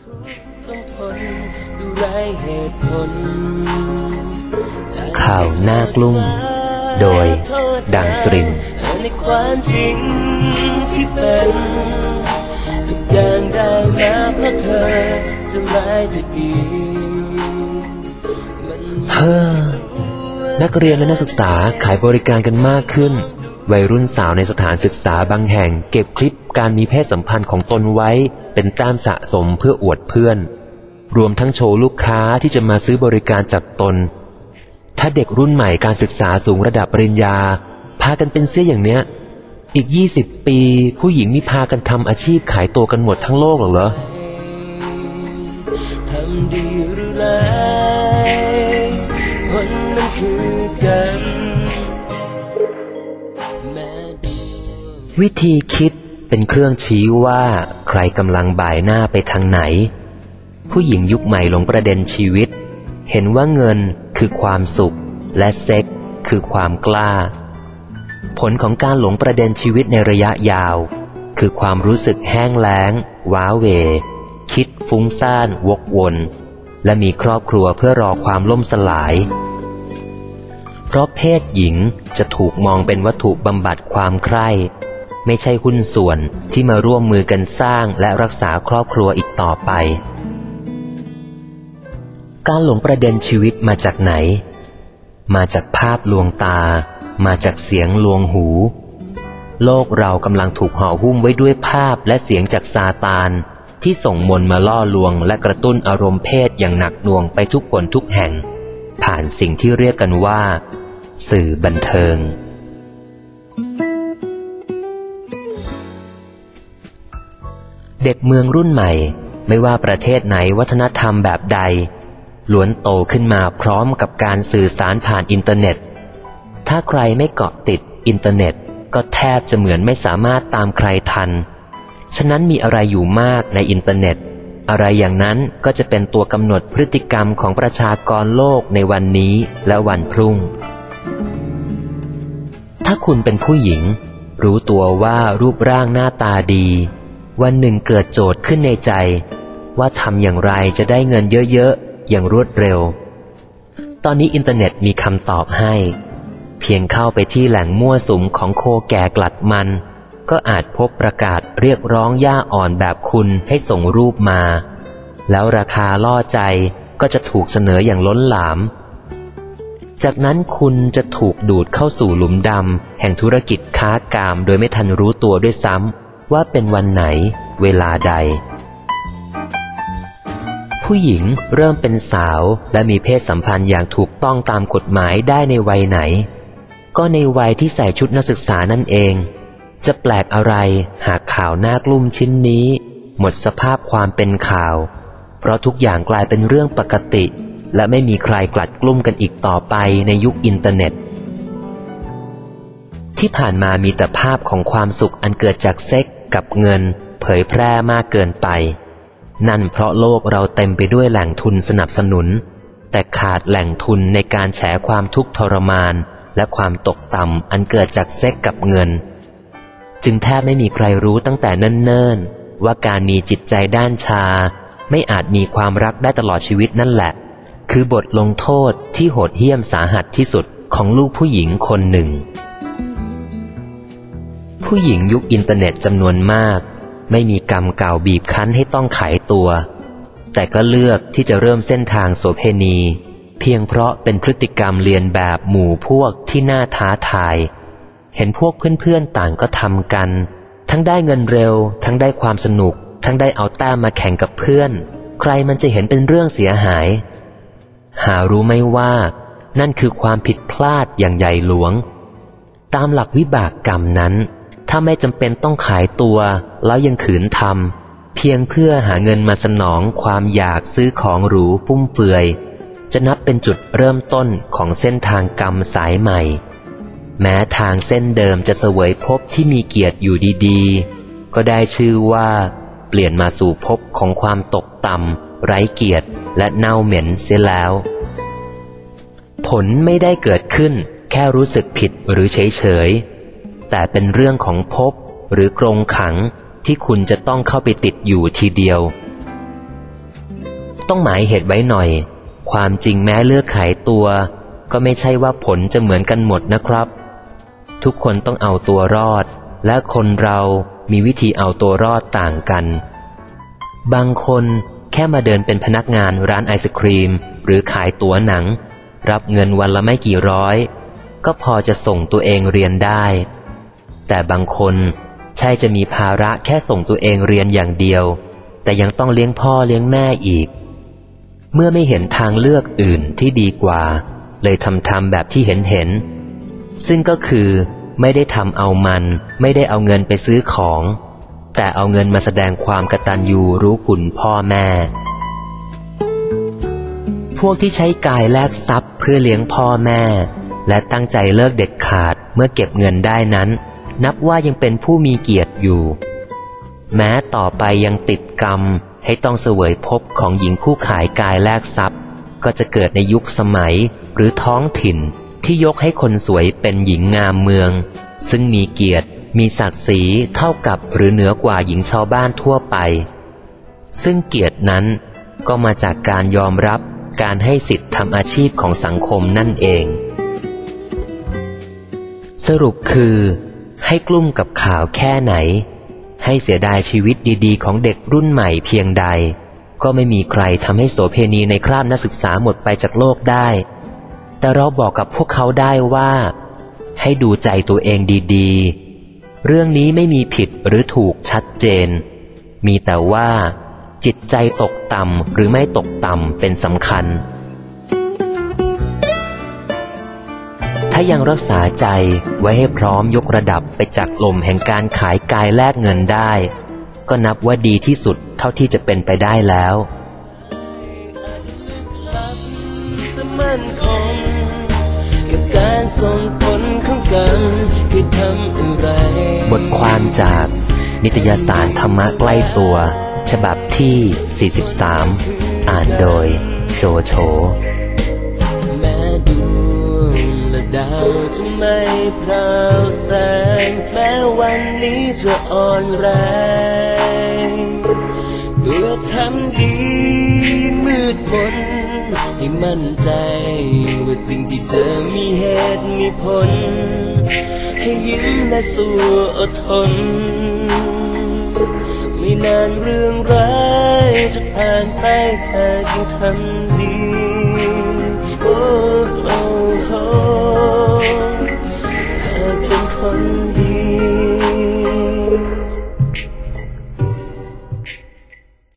ข่าวหน้ากลุ่มโดยดังตรินในความจริงที่เป็นทุกอย่างได้มาเพราะเธอจะร้ายจะดีนักเรียนและนักศึกษาขายบริการกันมากขึ้นวัยรุ่นสาวในสถานศึกษาบางแห่งเก็บคลิปการมีเพศสัมพันธ์ของตนไว้เป็นแต้มสะสมเพื่ออวดเพื่อนรวมทั้งโชว์ลูกค้าที่จะมาซื้อบริการจากตนถ้าเด็กรุ่นใหม่การศึกษาสูงระดับปริญญาพากันเป็นเสี้ยอย่างเนี้ยอีก20 ปีผู้หญิงนี่พากันทำอาชีพขายตัวกันหมดทั้งโลกเหรอทำดีหรือร้ายผลนั้นคือกันวิธีคิดเป็นเครื่องชี้ว่าใครกำลังบ่ายหน้าไปทางไหนผู้หญิงยุคใหม่หลงประเด็นชีวิตเห็นว่าเงินคือความสุขและเซ็กคือความกล้าผลของการหลงประเด็นชีวิตในระยะยาวคือความรู้สึกแห้งแล้งว้าเหวคิดฟุ้งซ่านวกวนและมีครอบครัวเพื่อรอความล่มสลายเพราะเพศหญิงจะถูกมองเป็นวัตถุบำบัดความใคร่ไม่ใช่หุ้นส่วนที่มาร่วมมือกันสร้างและรักษาครอบครัวอีกต่อไปการหลงประเด็นชีวิตมาจากไหนมาจากภาพลวงตามาจากเสียงลวงหูโลกเรากำลังถูกห่อหุ้มไว้ด้วยภาพและเสียงจากซาตานที่ส่งมนต์มาล่อลวงและกระตุ้นอารมณ์เพศอย่างหนักหน่วงไปทุกคนทุกแห่งผ่านสิ่งที่เรียกกันว่าสื่อบันเทิงเด็กเมืองรุ่นใหม่ไม่ว่าประเทศไหนวัฒนธรรมแบบใดล้วนโตขึ้นมาพร้อมกับการสื่อสารผ่านอินเทอร์เน็ตถ้าใครไม่เกาะติดอินเทอร์เน็ตก็แทบจะเหมือนไม่สามารถตามใครทันฉะนั้นมีอะไรอยู่มากในอินเทอร์เน็ตอะไรอย่างนั้นก็จะเป็นตัวกำหนดพฤติกรรมของประชากรโลกในวันนี้และวันพรุ่งถ้าคุณเป็นผู้หญิงรู้ตัวว่ารูปร่างหน้าตาดีวันหนึ่งเกิดโจทย์ขึ้นในใจว่าทำอย่างไรจะได้เงินเยอะๆอย่างรวดเร็วตอนนี้อินเทอร์เน็ตมีคำตอบให้เพียงเข้าไปที่แหล่งมั่วสุมของโคแก่กลัดมันก็อาจพบประกาศเรียกร้องหญ้าอ่อนแบบคุณให้ส่งรูปมาแล้วราคาล่อใจก็จะถูกเสนออย่างล้นหลามจากนั้นคุณจะถูกดูดเข้าสู่หลุมดำแห่งธุรกิจค้ากามโดยไม่ทันรู้ตัวด้วยซ้ำว่าเป็นวันไหนเวลาใดผู้หญิงเริ่มเป็นสาวและมีเพศสัมพันธ์อย่างถูกต้องตามกฎหมายได้ในวัยไหนก็ในวัยที่ใส่ชุดนักศึกษานั่นเองจะแปลกอะไรหากข่าวหน้ากลุ่มชิ้นนี้หมดสภาพความเป็นข่าวเพราะทุกอย่างกลายเป็นเรื่องปกติและไม่มีใครกลัดกลุ้มกันอีกต่อไปในยุคอินเทอร์เน็ตที่ผ่านมามีแต่ภาพของความสุขอันเกิดจากเซ็กกับเงินเผยแพร่มากเกินไปนั่นเพราะโลกเราเต็มไปด้วยแหล่งทุนสนับสนุนแต่ขาดแหล่งทุนในการแฉความทุกข์ทรมานและความตกต่ำอันเกิดจากเซ็กกับเงินจึงแทบไม่มีใครรู้ตั้งแต่เนิ่นๆว่าการมีจิตใจด้านชาไม่อาจมีความรักได้ตลอดชีวิตนั่นแหละคือบทลงโทษที่โหดเหี้ยมสาหัสที่สุดของลูกผู้หญิงคนหนึ่งผู้หญิงยุคอินเทอร์เน็ตจำนวนมากไม่มีกรรมเก่าบีบคั้นให้ต้องขายตัวแต่ก็เลือกที่จะเริ่มเส้นทางโสเภณีเพียงเพราะเป็นพฤติกรรมเลียนแบบหมู่พวกที่น่าท้าทายเห็นพวกเพื่อนๆต่างก็ทำกันทั้งได้เงินเร็วทั้งได้ความสนุกทั้งได้เอาแต้มมาแข่งกับเพื่อนใครมันจะเห็นเป็นเรื่องเสียหายหารู้ไหมว่านั่นคือความผิดพลาดอย่างใหญ่หลวงตามหลักวิบากกรรมนั้นถ้าไม่จำเป็นต้องขายตัวแล้วยังขืนทำเพียงเพื่อหาเงินมาสนองความอยากซื้อของหรูฟุ่มเฟือยจะนับเป็นจุดเริ่มต้นของเส้นทางกรรมสายใหม่แม้ทางเส้นเดิมจะเสวยภพที่มีเกียรติอยู่ดีๆก็ได้ชื่อว่าเปลี่ยนมาสู่ภพของความตกต่ำไร้เกียรติและเน่าเหม็นเสียแล้วผลไม่ได้เกิดขึ้นแค่รู้สึกผิดหรือเฉยๆแต่เป็นเรื่องของภพหรือกรงขังที่คุณจะต้องเข้าไปติดอยู่ทีเดียวต้องหมายเหตุไว้หน่อยความจริงแม้เลือกขายตัวก็ไม่ใช่ว่าผลจะเหมือนกันหมดนะครับทุกคนต้องเอาตัวรอดและคนเรามีวิธีเอาตัวรอดต่างกันบางคนแค่มาเดินเป็นพนักงานร้านไอศครีมหรือขายตั๋วหนังรับเงินวันละไม่กี่ร้อยก็พอจะส่งตัวเองเรียนได้แต่บางคนใช่จะมีภาระแค่ส่งตัวเองเรียนอย่างเดียวแต่ยังต้องเลี้ยงพ่อเลี้ยงแม่อีกเมื่อไม่เห็นทางเลือกอื่นที่ดีกว่าเลยทำแบบที่เห็นซึ่งก็คือไม่ได้ทำเอามันไม่ได้เอาเงินไปซื้อของแต่เอาเงินมาแสดงความกตัญญูรู้คุณพ่อแม่พวกที่ใช้กายแลกทรัพย์เพื่อเลี้ยงพ่อแม่และตั้งใจเลิกเด็ดขาดเมื่อเก็บเงินได้นั้นนับว่ายังเป็นผู้มีเกียรติอยู่แม้ต่อไปยังติดกรรมให้ต้องเสวยภพของหญิงผู้ขายกายแลกทรัพย์ก็จะเกิดในยุคสมัยหรือท้องถิ่นที่ยกให้คนสวยเป็นหญิงงามเมืองซึ่งมีเกียรติมีศักดิ์ศรีเท่ากับหรือเหนือกว่าหญิงชาวบ้านทั่วไปซึ่งเกียรตินั้นก็มาจากการยอมรับการให้สิทธิทำอาชีพของสังคมนั่นเองสรุปคือให้กลุ้มกับข่าวแค่ไหนให้เสียดายชีวิตดีๆของเด็กรุ่นใหม่เพียงใดก็ไม่มีใครทำให้โสเภณีในคราบนักศึกษาหมดไปจากโลกได้แต่เราบอกกับพวกเขาได้ว่าให้ดูใจตัวเองดีๆเรื่องนี้ไม่มีผิดหรือถูกชัดเจนมีแต่ว่าจิตใจตกต่ำหรือไม่ตกต่ำเป็นสำคัญถ้ายังรักษาใจไว้ให้พร้อมยกระดับไปจากลมแห่งการขายกายแลกเงินได้ก็นับว่าดีที่สุดเท่าที่จะเป็นไปได้แล้วบทความจากนิตยสารธรรมะใกล้ตัวฉบับที่ 43 อ่านโดยโจโฉแม้ดวงและดาวจะไม่พราวแสงแม้วันนี้จะอ่อนแรงเพื่อทำดีมืดมนให้มั่นใจว่าสิ่งที่เธอมีเหตุมีผลให้ยิ้มและสู้อดทนไม่นานเรื่องร้ายจะผ่านไปเธอจึงทำดี